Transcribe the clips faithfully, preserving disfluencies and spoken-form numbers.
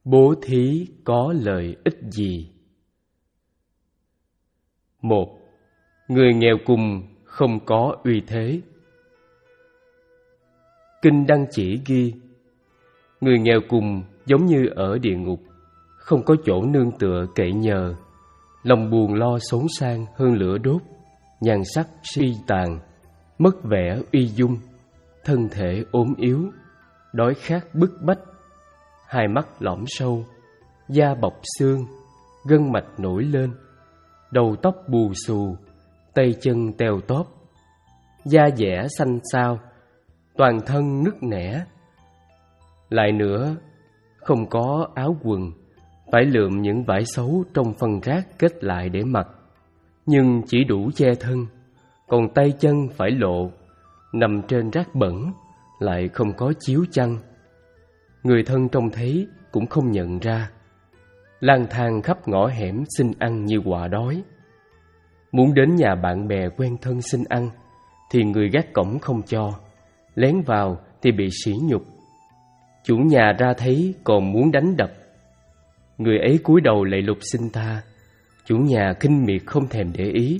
Bố thí có lợi ích gì? Một. Người nghèo cùng không có uy thế. Kinh Đăng Chỉ ghi, người nghèo cùng giống như ở địa ngục, không có chỗ nương tựa cậy nhờ, lòng buồn lo xốn sang hơn lửa đốt, nhan sắc suy tàn, mất vẻ uy dung, thân thể ốm yếu, đói khát bức bách, hai mắt lõm sâu, da bọc xương, gân mạch nổi lên, đầu tóc bù xù, tay chân teo tóp, da dẻ xanh xao, toàn thân nứt nẻ. Lại nữa, không có áo quần, phải lượm những vải xấu trong phân rác kết lại để mặc, nhưng chỉ đủ che thân, còn tay chân phải lộ, nằm trên rác bẩn, lại không có chiếu chăn. Người thân trông thấy cũng không nhận ra, lang thang khắp ngõ hẻm xin ăn như quạ đói. Muốn đến nhà bạn bè quen thân xin ăn, thì người gác cổng không cho, lén vào thì bị sỉ nhục. Chủ nhà ra thấy còn muốn đánh đập. Người ấy cúi đầu lạy lục xin tha, chủ nhà khinh miệt không thèm để ý.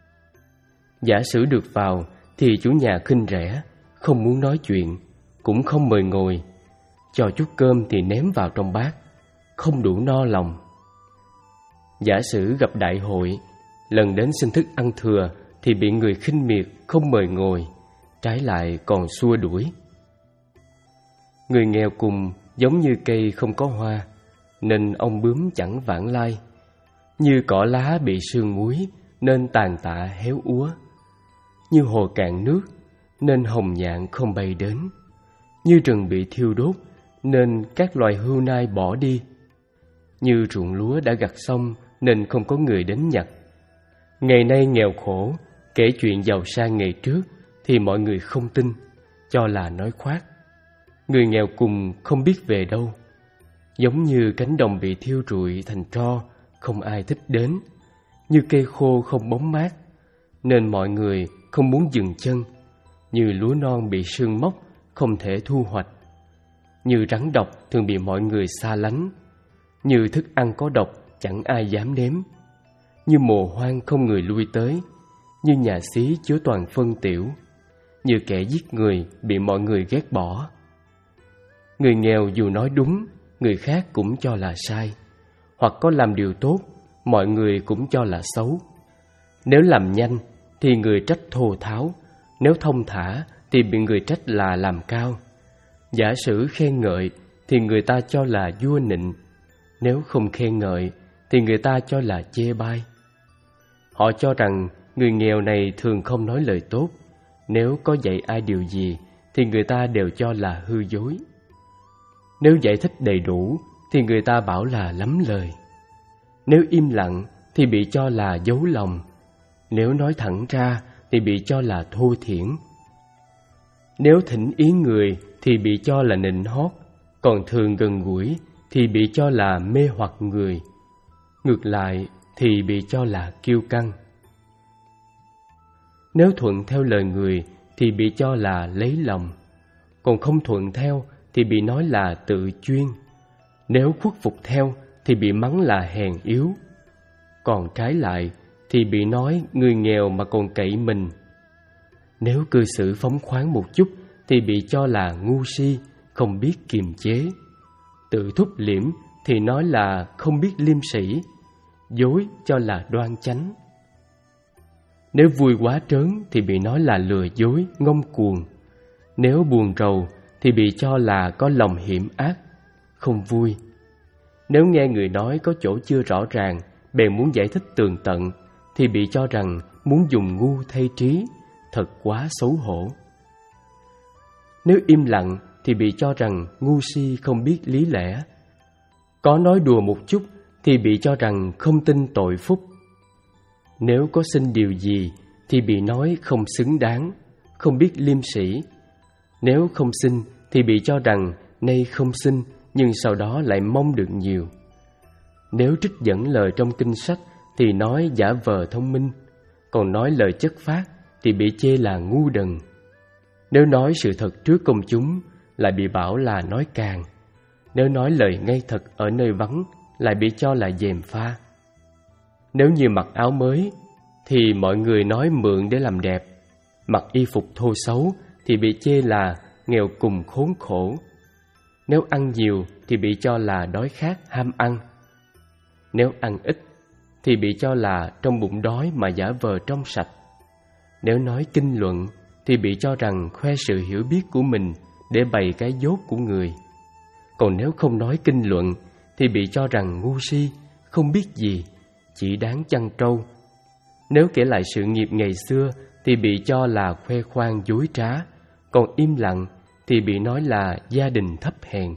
Giả sử được vào thì chủ nhà khinh rẻ, không muốn nói chuyện, cũng không mời ngồi, cho chút cơm thì ném vào trong bát, không đủ no lòng. Giả sử gặp đại hội, lần đến xin thức ăn thừa thì bị người khinh miệt không mời ngồi, trái lại còn xua đuổi. Người nghèo cùng giống như cây không có hoa, nên ong bướm chẳng vãng lai, như cỏ lá bị sương muối nên tàn tạ héo úa, như hồ cạn nước nên hồng nhạn không bay đến, như rừng bị thiêu đốt nên các loài hươu nai bỏ đi, như ruộng lúa đã gặt xong nên không có người đến nhặt. Ngày nay nghèo khổ, kể chuyện giàu sang ngày trước thì mọi người không tin, cho là nói khoác. Người nghèo cùng không biết về đâu, giống như cánh đồng bị thiêu rụi thành tro, không ai thích đến, như cây khô không bóng mát, nên mọi người không muốn dừng chân, như lúa non bị sương mốc không thể thu hoạch, như rắn độc thường bị mọi người xa lánh, như thức ăn có độc chẳng ai dám nếm, như mồ hoang không người lui tới, như nhà xí chứa toàn phân tiểu, như kẻ giết người bị mọi người ghét bỏ. Người nghèo dù nói đúng, người khác cũng cho là sai, hoặc có làm điều tốt, mọi người cũng cho là xấu. Nếu làm nhanh thì người trách thô tháo, nếu thông thả thì bị người trách là làm cao. Giả sử khen ngợi thì người ta cho là vua nịnh, nếu không khen ngợi thì người ta cho là chê bai. Họ cho rằng người nghèo này thường không nói lời tốt, nếu có dạy ai điều gì thì người ta đều cho là hư dối. Nếu giải thích đầy đủ thì người ta bảo là lắm lời, nếu im lặng thì bị cho là giấu lòng, nếu nói thẳng ra thì bị cho là thô thiển. Nếu thỉnh ý người thì bị cho là nịnh hót, còn thường gần gũi thì bị cho là mê hoặc người, ngược lại thì bị cho là kiêu căng. Nếu thuận theo lời người thì bị cho là lấy lòng, còn không thuận theo thì bị nói là tự chuyên. Nếu khuất phục theo thì bị mắng là hèn yếu, còn trái lại thì bị nói người nghèo mà còn cậy mình. Nếu cư xử phóng khoáng một chút thì bị cho là ngu si, không biết kiềm chế. Tự thúc liễm thì nói là không biết liêm sĩ, dối cho là đoan chánh. Nếu vui quá trớn thì bị nói là lừa dối, ngông cuồng. Nếu buồn rầu thì bị cho là có lòng hiểm ác, không vui. Nếu nghe người nói có chỗ chưa rõ ràng, bèn muốn giải thích tường tận, thì bị cho rằng muốn dùng ngu thay trí, thật quá xấu hổ. Nếu im lặng thì bị cho rằng ngu si không biết lý lẽ. Có nói đùa một chút thì bị cho rằng không tin tội phúc. Nếu có xin điều gì thì bị nói không xứng đáng, không biết liêm sĩ. Nếu không xin thì bị cho rằng nay không xin nhưng sau đó lại mong được nhiều. Nếu trích dẫn lời trong kinh sách thì nói giả vờ thông minh, còn nói lời chất phác thì bị chê là ngu đần. Nếu nói sự thật trước công chúng lại bị bảo là nói càng. Nếu nói lời ngay thật ở nơi vắng lại bị cho là gièm pha. Nếu như mặc áo mới thì mọi người nói mượn để làm đẹp. Mặc y phục thô xấu thì bị chê là nghèo cùng khốn khổ. Nếu ăn nhiều thì bị cho là đói khát ham ăn. Nếu ăn ít thì bị cho là trong bụng đói mà giả vờ trong sạch. Nếu nói kinh luận thì bị cho rằng khoe sự hiểu biết của mình để bày cái dốt của người. Còn nếu không nói kinh luận thì bị cho rằng ngu si, không biết gì, chỉ đáng chăn trâu. Nếu kể lại sự nghiệp ngày xưa thì bị cho là khoe khoang dối trá. Còn im lặng thì bị nói là gia đình thấp hèn.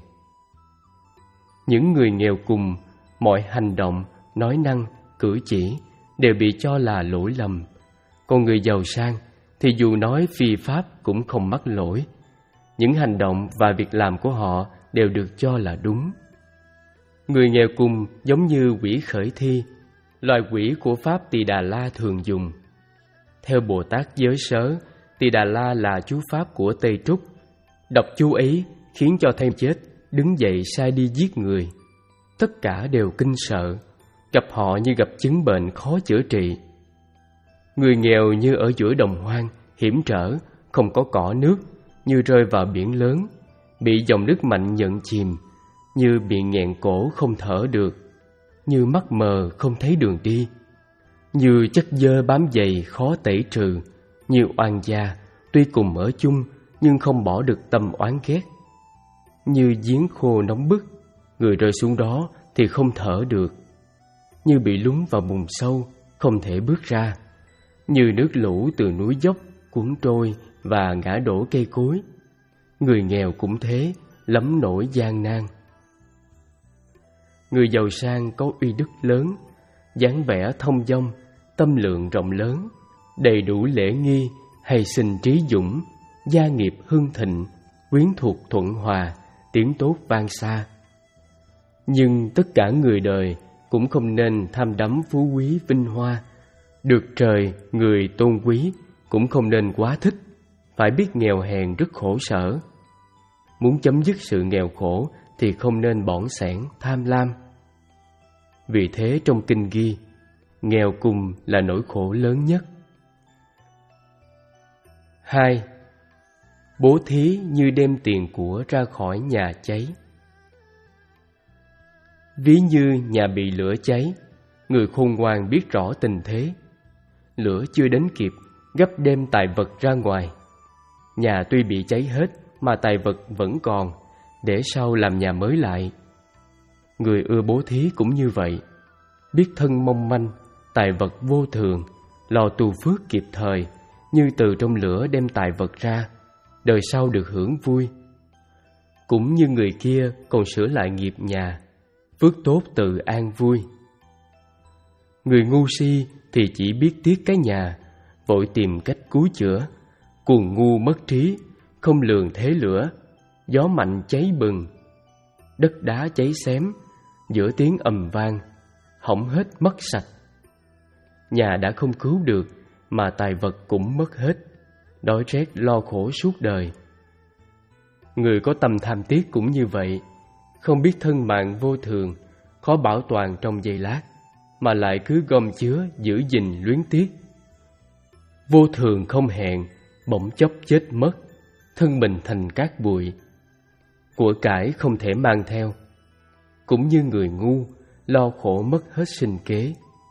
Những người nghèo cùng, mọi hành động, nói năng, cử chỉ đều bị cho là lỗi lầm. Còn người giàu sang thì dù nói phi pháp cũng không mắc lỗi. Những hành động và việc làm của họ đều được cho là đúng. Người nghèo cùng giống như quỷ khởi thi, loài quỷ của Pháp Tỳ Đà La thường dùng. Theo Bồ Tát Giới Sớ, Tỳ Đà La là chú Pháp của Tây Trúc. Đọc chú ấy khiến cho thêm chết, đứng dậy sai đi giết người. Tất cả đều kinh sợ, gặp họ như gặp chứng bệnh khó chữa trị. Người nghèo như ở giữa đồng hoang, hiểm trở, không có cỏ nước, như rơi vào biển lớn, bị dòng nước mạnh nhận chìm, như bị nghẹn cổ không thở được, như mắt mờ không thấy đường đi, như chất dơ bám dày khó tẩy trừ, như oan gia tuy cùng ở chung nhưng không bỏ được tâm oán ghét, như giếng khô nóng bức, người rơi xuống đó thì không thở được, như bị lún vào bùn sâu không thể bước ra, như nước lũ từ núi dốc cuốn trôi và ngã đổ cây cối. Người nghèo cũng thế, lắm nỗi gian nan. Người giàu sang có uy đức lớn, dáng vẻ thông dong, tâm lượng rộng lớn, đầy đủ lễ nghi, hay sinh trí dũng, gia nghiệp hưng thịnh, quyến thuộc thuận hòa, tiếng tốt vang xa. Nhưng tất cả người đời cũng không nên tham đắm phú quý vinh hoa. Được trời người tôn quý cũng không nên quá thích, phải biết nghèo hèn rất khổ sở. Muốn chấm dứt sự nghèo khổ thì không nên bỏn sẻn tham lam. Vì thế trong kinh ghi, nghèo cùng là nỗi khổ lớn nhất. Hai. Bố thí như đem tiền của ra khỏi nhà cháy. Ví như nhà bị lửa cháy, người khôn ngoan biết rõ tình thế. Lửa chưa đến kịp, gấp đem tài vật ra ngoài. Nhà tuy bị cháy hết mà tài vật vẫn còn, để sau làm nhà mới lại. Người ưa bố thí cũng như vậy, biết thân mong manh, tài vật vô thường, lo tu phước kịp thời, như từ trong lửa đem tài vật ra, đời sau được hưởng vui. Cũng như người kia còn sửa lại nghiệp nhà, phước tốt tự an vui. Người ngu si thì chỉ biết tiếc cái nhà, vội tìm cách cứu chữa, cuồng ngu mất trí, không lường thế lửa, gió mạnh cháy bừng, đất đá cháy xém, giữa tiếng ầm vang, hỏng hết mất sạch. Nhà đã không cứu được mà tài vật cũng mất hết, đói rét lo khổ suốt đời. Người có tâm tham tiếc cũng như vậy, không biết thân mạng vô thường, khó bảo toàn trong giây lát, mà lại cứ gom chứa giữ gìn luyến tiếc. Vô thường không hẹn, bỗng chốc chết mất, thân mình thành cát bụi. Của cải không thể mang theo, cũng như người ngu, lo khổ mất hết sinh kế.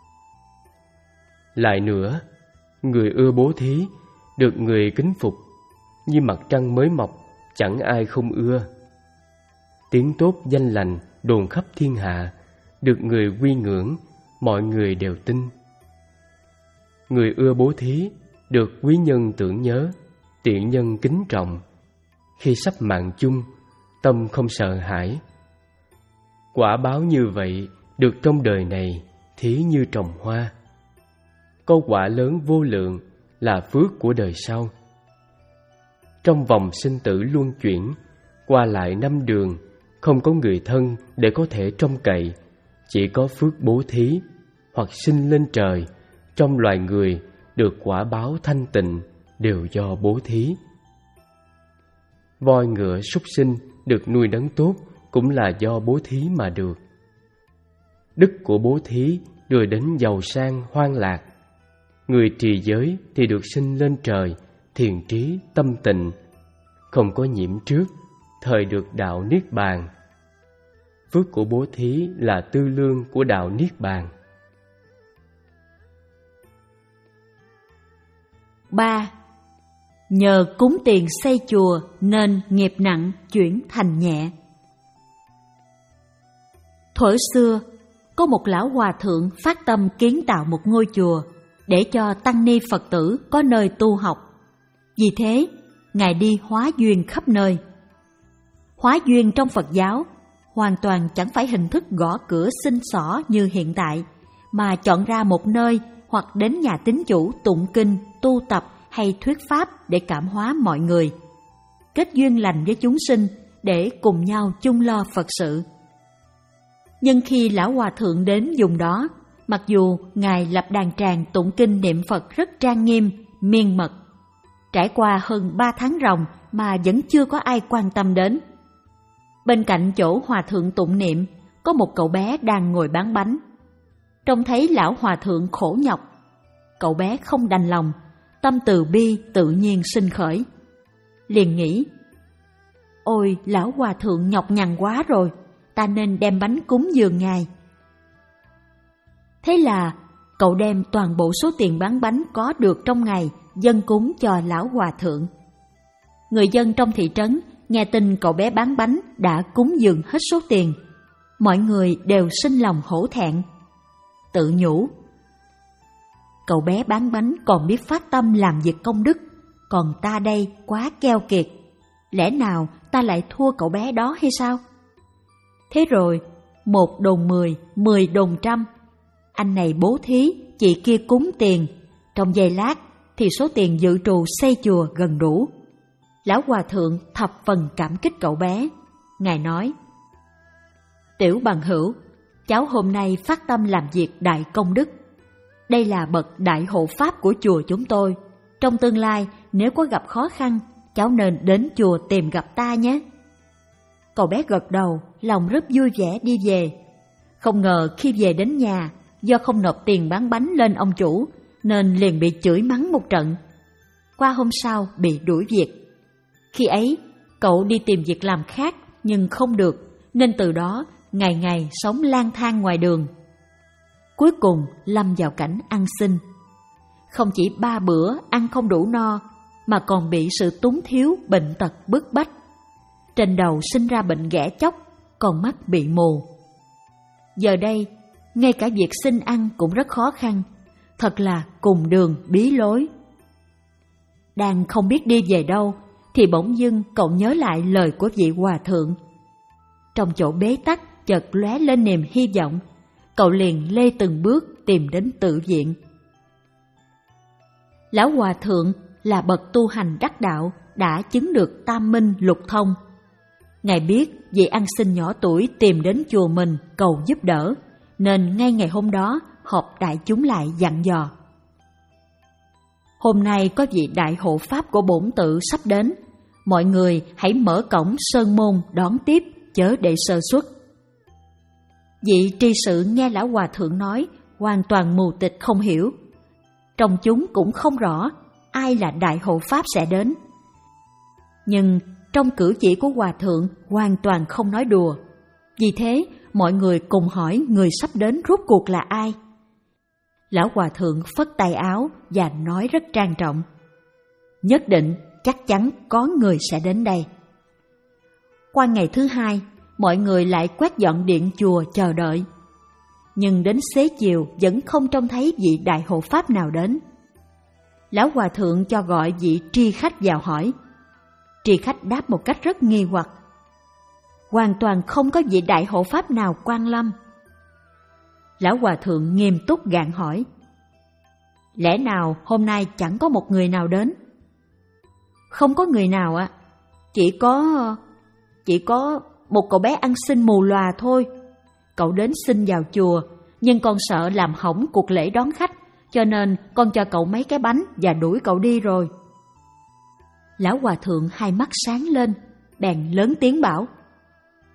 Lại nữa, người ưa bố thí, được người kính phục, như mặt trăng mới mọc, chẳng ai không ưa. Tiếng tốt danh lành đồn khắp thiên hạ, được người quy ngưỡng, mọi người đều tin. Người ưa bố thí, được quý nhân tưởng nhớ, tiện nhân kính trọng. Khi sắp mạng chung, tâm không sợ hãi. Quả báo như vậy, được trong đời này, thí như trồng hoa. Có quả lớn vô lượng là phước của đời sau. Trong vòng sinh tử luân chuyển, qua lại năm đường, không có người thân để có thể trông cậy, chỉ có phước bố thí, hoặc sinh lên trời, trong loài người được quả báo thanh tịnh đều do bố thí. Voi ngựa súc sinh được nuôi nấng tốt cũng là do bố thí mà được. Đức của bố thí đưa đến giàu sang hoan lạc. Người trì giới thì được sinh lên trời, thiền trí tâm tịnh, không có nhiễm trước, thời được đạo niết bàn. Phước của bố thí là tư lương của đạo niết bàn. ba. Nhờ cúng tiền xây chùa nên nghiệp nặng chuyển thành nhẹ. Thuở xưa, có một lão hòa thượng phát tâm kiến tạo một ngôi chùa để cho tăng ni Phật tử có nơi tu học. Vì thế, Ngài đi hóa duyên khắp nơi. Hóa duyên trong Phật giáo hoàn toàn chẳng phải hình thức gõ cửa xin xỏ như hiện tại, mà chọn ra một nơi hoặc đến nhà tín chủ tụng kinh, tu tập hay thuyết pháp để cảm hóa mọi người, kết duyên lành với chúng sinh để cùng nhau chung lo Phật sự. Nhưng khi lão hòa thượng đến vùng đó, mặc dù Ngài lập đàn tràng tụng kinh niệm Phật rất trang nghiêm, miên mật, trải qua hơn ba tháng ròng mà vẫn chưa có ai quan tâm đến. Bên cạnh chỗ hòa thượng tụng niệm, có một cậu bé đang ngồi bán bánh. Trông thấy lão hòa thượng khổ nhọc, cậu bé không đành lòng, tâm từ bi tự nhiên sinh khởi. Liền nghĩ, ôi lão hòa thượng nhọc nhằn quá rồi, ta nên đem bánh cúng dường Ngài. Thế là cậu đem toàn bộ số tiền bán bánh có được trong ngày dâng cúng cho lão hòa thượng. Người dân trong thị trấn nghe tin cậu bé bán bánh đã cúng dường hết số tiền, mọi người đều sinh lòng hổ thẹn, tự nhủ, cậu bé bán bánh còn biết phát tâm làm việc công đức, còn ta đây quá keo kiệt, lẽ nào ta lại thua cậu bé đó hay sao? Thế rồi, một đồn mười, mười đồn trăm, anh này bố thí, chị kia cúng tiền, trong giây lát thì số tiền dự trù xây chùa gần đủ. Lão hòa thượng thập phần cảm kích cậu bé. Ngài nói, tiểu bằng hữu, cháu hôm nay phát tâm làm việc đại công đức. Đây là bậc đại hộ pháp của chùa chúng tôi. Trong tương lai, nếu có gặp khó khăn, cháu nên đến chùa tìm gặp ta nhé. Cậu bé gật đầu, lòng rất vui vẻ đi về. Không ngờ khi về đến nhà, do không nộp tiền bán bánh lên ông chủ, nên liền bị chửi mắng một trận. Qua hôm sau bị đuổi việc. Khi ấy, cậu đi tìm việc làm khác nhưng không được, nên từ đó ngày ngày sống lang thang ngoài đường. Cuối cùng lâm vào cảnh ăn xin. Không chỉ ba bữa ăn không đủ no, mà còn bị sự túng thiếu, bệnh tật bức bách. Trên đầu sinh ra bệnh ghẻ chóc, còn mắt bị mù. Giờ đây, ngay cả việc xin ăn cũng rất khó khăn, thật là cùng đường bí lối. Đang không biết đi về đâu, thì bỗng dưng cậu nhớ lại lời của vị hòa thượng. Trong chỗ bế tắc chợt lóe lên niềm hy vọng, cậu liền lê từng bước tìm đến tự viện. Lão hòa thượng là bậc tu hành đắc đạo, đã chứng được tam minh lục thông. Ngài biết vị ăn xin nhỏ tuổi tìm đến chùa mình cầu giúp đỡ, nên ngay ngày hôm đó họp đại chúng lại dặn dò. Hôm nay có vị đại hộ pháp của bổn tự sắp đến, mọi người hãy mở cổng sơn môn đón tiếp, chớ để sơ suất. Vị tri sự nghe lão hòa thượng nói hoàn toàn mù tịch không hiểu. Trong chúng cũng không rõ ai là đại hộ pháp sẽ đến. Nhưng trong cử chỉ của hòa thượng hoàn toàn không nói đùa. Vì thế mọi người cùng hỏi người sắp đến rốt cuộc là ai. Lão hòa thượng phất tay áo và nói rất trang trọng, nhất định chắc chắn có người sẽ đến đây. Qua ngày thứ hai, mọi người lại quét dọn điện chùa chờ đợi. Nhưng đến xế chiều vẫn không trông thấy vị đại hộ pháp nào đến. Lão hòa thượng cho gọi vị tri khách vào hỏi. Tri khách đáp một cách rất nghi hoặc, hoàn toàn không có vị đại hộ pháp nào quan lâm. Lão hòa thượng nghiêm túc gạn hỏi, lẽ nào hôm nay chẳng có một người nào đến? Không có người nào ạ, chỉ có... chỉ có một cậu bé ăn xin mù lòa thôi. Cậu đến xin vào chùa, nhưng con sợ làm hỏng cuộc lễ đón khách, cho nên con cho cậu mấy cái bánh và đuổi cậu đi rồi. Lão hòa thượng hai mắt sáng lên, bèn lớn tiếng bảo,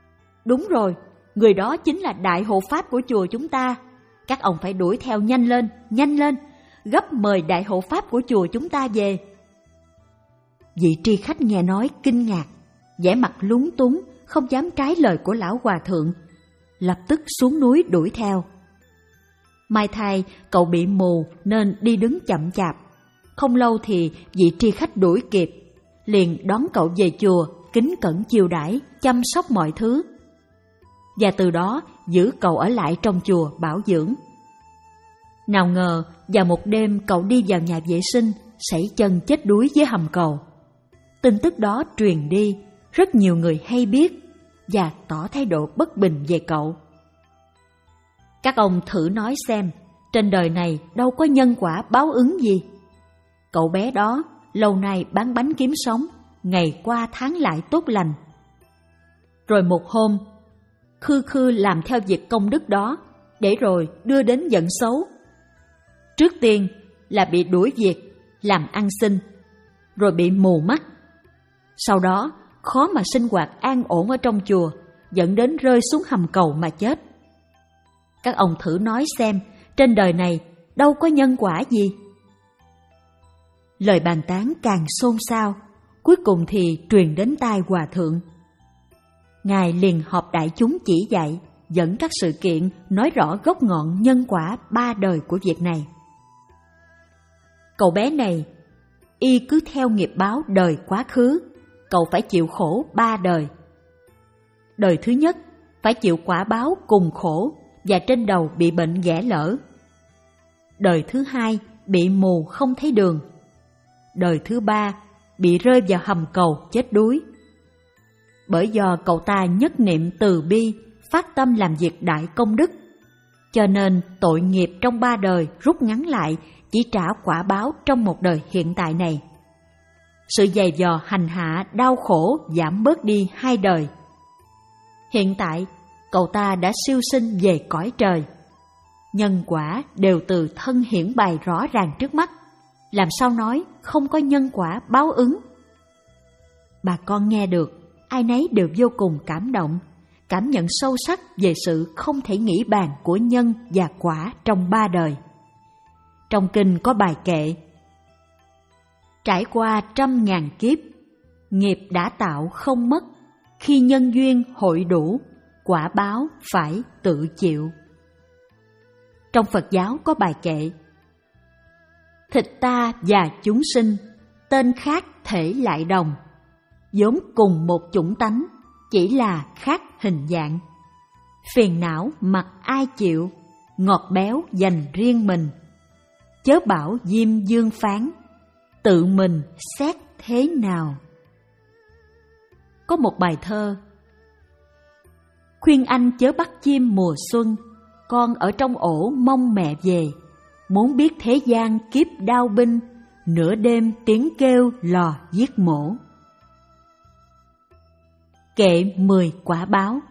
đúng rồi, người đó chính là đại hộ pháp của chùa chúng ta. Các ông phải đuổi theo nhanh lên, nhanh lên, gấp mời đại hộ pháp của chùa chúng ta về. Vị tri khách nghe nói kinh ngạc, vẻ mặt lúng túng, không dám trái lời của lão hòa thượng, lập tức xuống núi đuổi theo. May thay cậu bị mù nên đi đứng chậm chạp. Không lâu thì vị tri khách đuổi kịp, liền đón cậu về chùa, kính cẩn chiêu đãi, chăm sóc mọi thứ. Và từ đó giữ cậu ở lại trong chùa bảo dưỡng. Nào ngờ vào một đêm cậu đi vào nhà vệ sinh, sảy chân chết đuối dưới hầm cầu. Tin tức đó truyền đi, rất nhiều người hay biết và tỏ thái độ bất bình về cậu. Các ông thử nói xem, trên đời này đâu có nhân quả báo ứng gì. Cậu bé đó lâu nay bán bánh kiếm sống, ngày qua tháng lại tốt lành. Rồi một hôm, khư khư làm theo việc công đức đó, để rồi đưa đến giận xấu. Trước tiên là bị đuổi việc, làm ăn xin, rồi bị mù mắt. Sau đó khó mà sinh hoạt an ổn ở trong chùa, dẫn đến rơi xuống hầm cầu mà chết. Các ông thử nói xem, trên đời này đâu có nhân quả gì. Lời bàn tán càng xôn xao, cuối cùng thì truyền đến tai hòa thượng. Ngài liền họp đại chúng chỉ dạy, dẫn các sự kiện nói rõ gốc ngọn nhân quả ba đời của việc này. Cậu bé này, y cứ theo nghiệp báo đời quá khứ, cậu phải chịu khổ ba đời. Đời thứ nhất phải chịu quả báo cùng khổ và trên đầu bị bệnh ghẻ lở. Đời thứ hai bị mù không thấy đường. Đời thứ ba bị rơi vào hầm cầu chết đuối. Bởi do cậu ta nhất niệm từ bi, phát tâm làm việc đại công đức, cho nên tội nghiệp trong ba đời rút ngắn lại, chỉ trả quả báo trong một đời hiện tại này. Sự dày vò hành hạ đau khổ giảm bớt đi hai đời. Hiện tại cậu ta đã siêu sinh về cõi trời. Nhân quả đều từ thân hiển bày rõ ràng trước mắt, làm sao nói không có nhân quả báo ứng. Bà con nghe được, ai nấy đều vô cùng cảm động, cảm nhận sâu sắc về sự không thể nghĩ bàn của nhân và quả trong ba đời. Trong kinh có bài kệ: trải qua trăm ngàn kiếp, nghiệp đã tạo không mất, khi nhân duyên hội đủ, quả báo phải tự chịu. Trong Phật giáo có bài kệ: thịt ta và chúng sinh, tên khác thể lại đồng, vốn cùng một chủng tánh, chỉ là khác hình dạng. Phiền não mặc ai chịu, ngọt béo dành riêng mình. Chớ bảo Diêm Dương phán, tự mình xét thế nào. Có một bài thơ: khuyên anh chớ bắt chim mùa xuân, con ở trong ổ mong mẹ về. Muốn biết thế gian kiếp đao binh, nửa đêm tiếng kêu lò giết mổ. Kệ mười quả báo.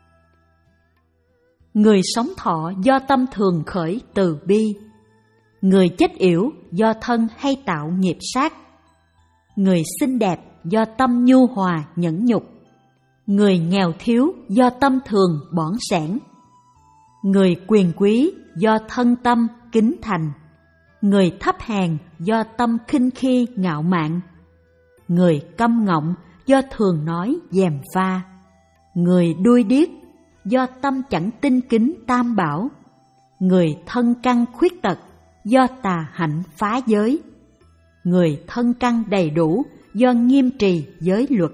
Người sống thọ do tâm thường khởi từ bi. Người chết yểu do thân hay tạo nghiệp sát. Người xinh đẹp do tâm nhu hòa nhẫn nhục. Người nghèo thiếu do tâm thường bỏn sẻn. Người quyền quý do thân tâm kính thành. Người thấp hèn do tâm khinh khi ngạo mạn. Người câm ngọng do thường nói gièm pha. Người đuôi điếc do tâm chẳng tin kính tam bảo. Người thân căn khuyết tật do tà hạnh phá giới. Người thân căn đầy đủ do nghiêm trì giới luật.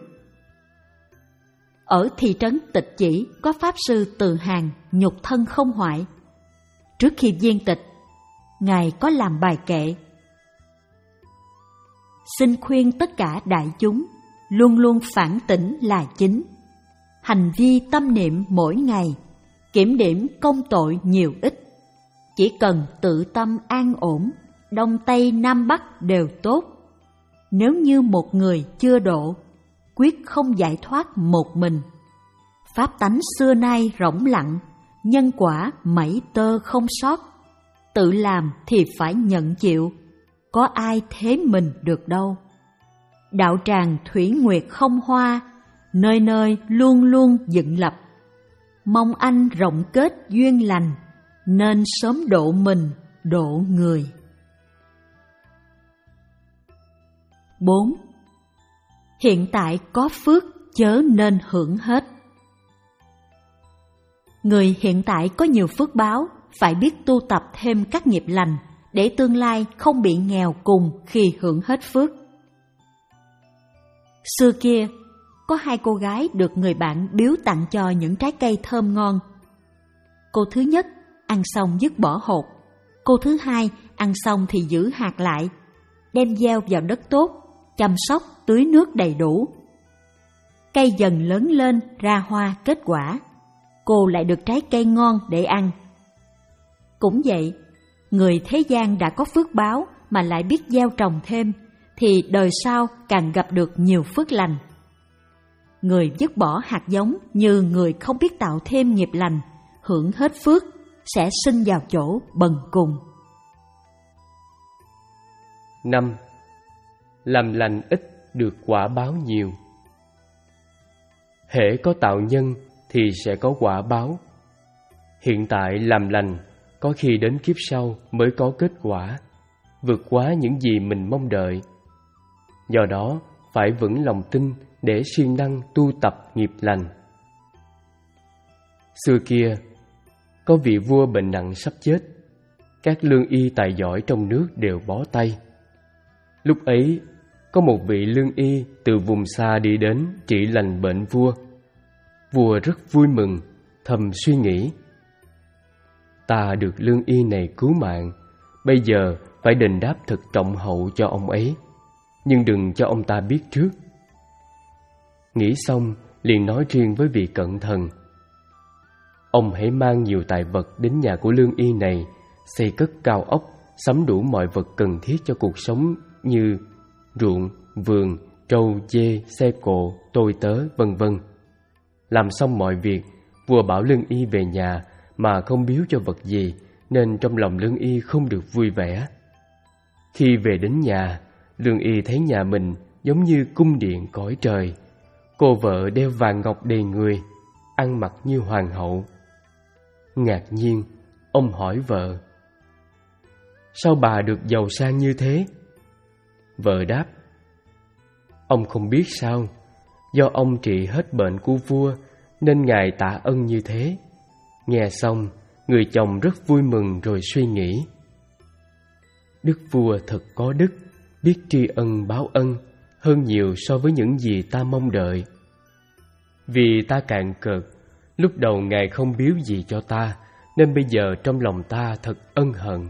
Ở thị trấn Tịch Chỉ có Pháp Sư Từ Hàng nhục thân không hoại. Trước khi viên tịch, Ngài có làm bài kệ: xin khuyên tất cả đại chúng, luôn luôn phản tỉnh là chính. Hành vi tâm niệm mỗi ngày, kiểm điểm công tội nhiều ít. Chỉ cần tự tâm an ổn, Đông Tây Nam Bắc đều tốt. Nếu như một người chưa độ, quyết không giải thoát một mình. Pháp tánh xưa nay rỗng lặng, nhân quả mảy tơ không sót. Tự làm thì phải nhận chịu, có ai thế mình được đâu. Đạo tràng thủy nguyệt không hoa, nơi nơi luôn luôn dựng lập. mong anh rộng kết duyên lành, nên sớm độ mình, độ người. Bốn. Hiện tại có phước chớ nên hưởng hết. Người hiện tại có nhiều phước báo, phải biết tu tập thêm các nghiệp lành, để tương lai không bị nghèo cùng khi hưởng hết phước. Xưa kia, có hai cô gái được người bạn biếu tặng cho những trái cây thơm ngon. Cô thứ nhất ăn xong dứt bỏ hột, cô thứ hai ăn xong thì giữ hạt lại, đem gieo vào đất tốt, chăm sóc tưới nước đầy đủ. Cây dần lớn lên ra hoa kết quả, cô lại được trái cây ngon để ăn. Cũng vậy, người thế gian đã có phước báo mà lại biết gieo trồng thêm, thì đời sau càng gặp được nhiều phước lành. Người dứt bỏ hạt giống như người không biết tạo thêm nghiệp lành, hưởng hết phước, sẽ sinh vào chỗ bần cùng. Năm. Làm lành ít được quả báo nhiều. Hễ có tạo nhân thì sẽ có quả báo. Hiện tại làm lành, có khi đến kiếp sau mới có kết quả, vượt quá những gì mình mong đợi. Do đó, phải vững lòng tin để siêng năng tu tập nghiệp lành. Xưa kia, có vị vua bệnh nặng sắp chết, các lương y tài giỏi trong nước đều bó tay. Lúc ấy, có một vị lương y từ vùng xa đi đến trị lành bệnh vua. Vua rất vui mừng, thầm suy nghĩ: ta được lương y này cứu mạng, bây giờ phải đền đáp thật trọng hậu cho ông ấy, nhưng đừng cho ông ta biết trước. Nghĩ xong, liền nói riêng với vị cận thần: ông hãy mang nhiều tài vật đến nhà của lương y này, xây cất cao ốc, sắm đủ mọi vật cần thiết cho cuộc sống như ruộng, vườn, trâu, dê, xe cộ, tôi tớ, vân vân. Làm xong mọi việc, vua bảo lương y về nhà mà không biếu cho vật gì, nên trong lòng lương y không được vui vẻ. Khi về đến nhà, lương y thấy nhà mình giống như cung điện cõi trời. Cô vợ đeo vàng ngọc đầy người, ăn mặc như hoàng hậu. Ngạc nhiên, ông hỏi vợ: sao bà được giàu sang như thế? Vợ đáp: ông không biết sao, do ông trị hết bệnh của vua nên ngài tạ ân như thế. Nghe xong, người chồng rất vui mừng rồi suy nghĩ: đức vua thật có đức, biết tri ân báo ân hơn nhiều so với những gì ta mong đợi. Vì ta cạn cợt, lúc đầu ngài không biếu gì cho ta, nên bây giờ trong lòng ta thật ân hận.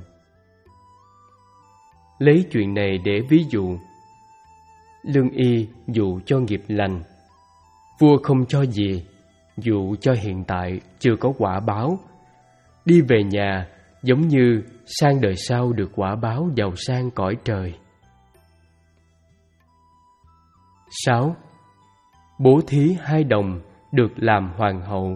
Lấy chuyện này để ví dụ, lương y dụ cho nghiệp lành, vua không cho gì, dụ cho hiện tại chưa có quả báo. Đi về nhà giống như sang đời sau được quả báo giàu sang cõi trời. Sáu. Bố thí hai đồng được làm hoàng hậu.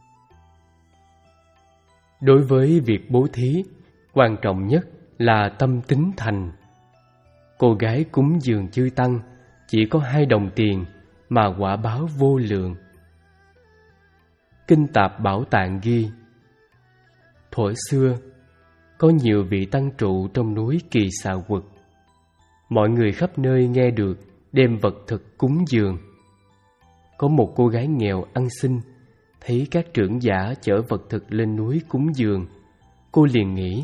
Đối với việc bố thí, quan trọng nhất là tâm tín thành. Cô gái cúng dường chư tăng chỉ có hai đồng tiền mà quả báo vô lượng. Kinh Tạp Bảo Tạng ghi: thuở xưa, có nhiều vị tăng trụ trong núi Kỳ Xà Quật. Mọi người khắp nơi nghe được đem vật thực cúng dường. Có một cô gái nghèo ăn xin, thấy các trưởng giả chở vật thực lên núi cúng dường. Cô liền nghĩ: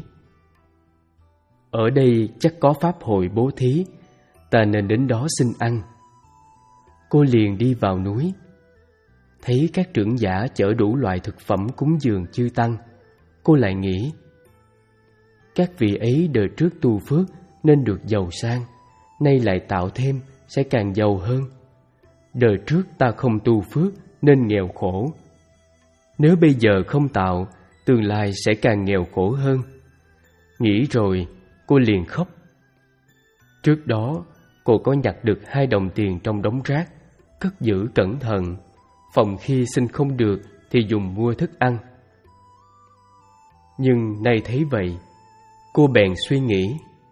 ở đây chắc có pháp hội bố thí, ta nên đến đó xin ăn. Cô liền đi vào núi, thấy các trưởng giả chở đủ loại thực phẩm cúng dường chư tăng. Cô lại nghĩ: các vị ấy đời trước tu phước nên được giàu sang, nay lại tạo thêm sẽ càng giàu hơn. Đời trước ta không tu phước nên nghèo khổ, nếu bây giờ không tạo, tương lai sẽ càng nghèo khổ hơn. Nghĩ rồi, cô liền khóc. Trước đó, cô có nhặt được hai đồng tiền trong đống rác, cất giữ cẩn thận, phòng khi xin không được thì dùng mua thức ăn. Nhưng nay thấy vậy, cô bèn suy nghĩ: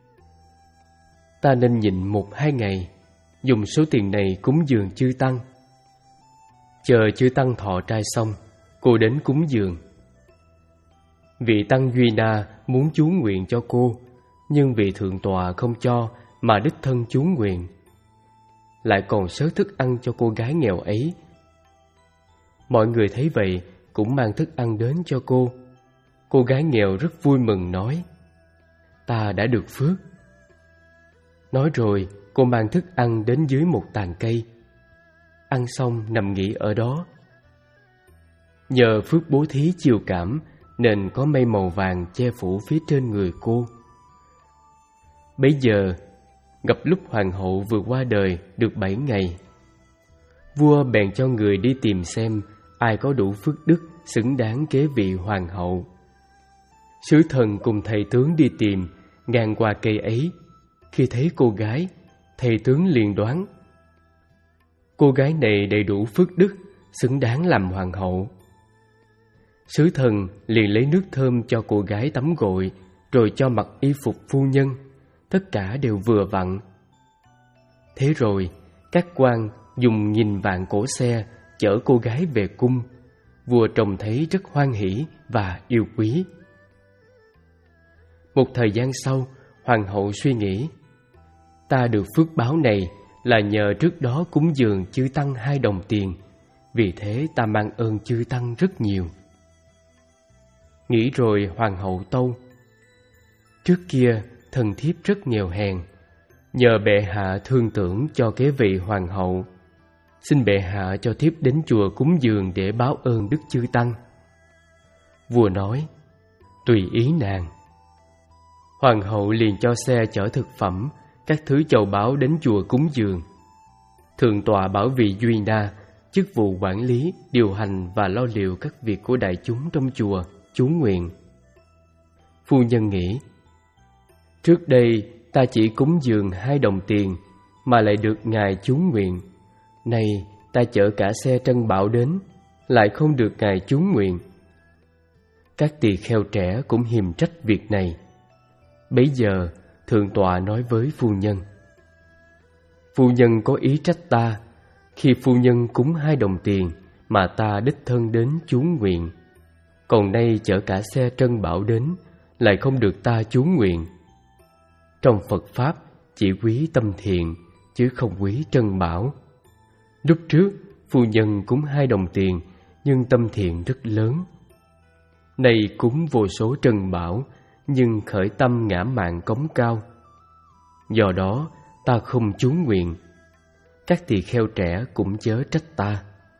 ta nên nhịn một hai ngày, dùng số tiền này cúng dường chư tăng. Chờ chư tăng thọ trai xong, cô đến cúng dường. Vị tăng Duy Na muốn chú nguyện cho cô, nhưng vị thượng tọa không cho mà đích thân chú nguyện, lại còn sớt thức ăn cho cô gái nghèo ấy. Mọi người thấy vậy cũng mang thức ăn đến cho cô. Cô gái nghèo rất vui mừng nói: "Ta đã được phước." Nói rồi cô mang thức ăn đến dưới một tàn cây, ăn xong nằm nghỉ ở đó. Nhờ phước bố thí chiều cảm nên có mây màu vàng che phủ phía trên người cô. Bấy giờ gặp lúc hoàng hậu vừa qua đời được bảy ngày, vua bèn cho người đi tìm xem ai có đủ phước đức xứng đáng kế vị hoàng hậu. Sứ thần cùng thầy tướng đi tìm, ngang qua cây ấy. Khi thấy cô gái, thầy tướng liền đoán cô gái này đầy đủ phước đức, xứng đáng làm hoàng hậu. Sứ thần liền lấy nước thơm cho cô gái tắm gội, rồi cho mặc y phục phu nhân, tất cả đều vừa vặn. Thế rồi các quan dùng nghìn vạn cỗ xe chở cô gái về cung. Vua trông thấy rất hoan hỉ và yêu quý. Một thời gian sau, hoàng hậu suy nghĩ: ta được phước báo này là nhờ trước đó cúng dường chư tăng hai đồng tiền, vì thế ta mang ơn chư tăng rất nhiều. Nghĩ rồi hoàng hậu tâu: trước kia thần thiếp rất nghèo hèn, nhờ bệ hạ thương tưởng cho kế vị hoàng hậu, xin bệ hạ cho thiếp đến chùa cúng dường để báo ơn đức chư tăng. Vua nói: tùy ý nàng. Hoàng hậu liền cho xe chở thực phẩm, các thứ châu báu đến chùa cúng dường. Thượng tọa bảo vị Duy Na, chức vụ quản lý, điều hành và lo liệu các việc của đại chúng trong chùa, chú nguyện. Phu nhân nghĩ: trước đây ta chỉ cúng dường hai đồng tiền mà lại được ngài chú nguyện, nay ta chở cả xe trân bảo đến, lại không được ngài chú nguyện. Các tỳ kheo trẻ cũng hiềm trách việc này. Bấy giờ thượng tọa nói với phu nhân: phu nhân có ý trách ta khi phu nhân cúng hai đồng tiền mà ta đích thân đến chú nguyện, còn nay chở cả xe trân bảo đến, lại không được ta chú nguyện. Trong Phật Pháp chỉ quý tâm thiện, chứ không quý trân bảo. Lúc trước phu nhân cúng hai đồng tiền, nhưng tâm thiện rất lớn. Nay cúng vô số trân bảo, nhưng khởi tâm ngã mạn cống cao. Do đó ta không chú nguyện. Các tỳ kheo trẻ cũng chớ trách ta.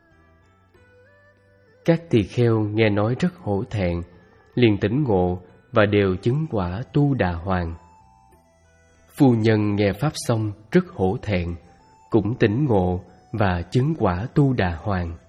Các tỳ kheo nghe nói rất hổ thẹn, liền tỉnh ngộ và đều chứng quả Tu Đà Hoàng. Phu nhân nghe pháp xong rất hổ thẹn, cũng tỉnh ngộ và chứng quả Tu Đà Hoàng.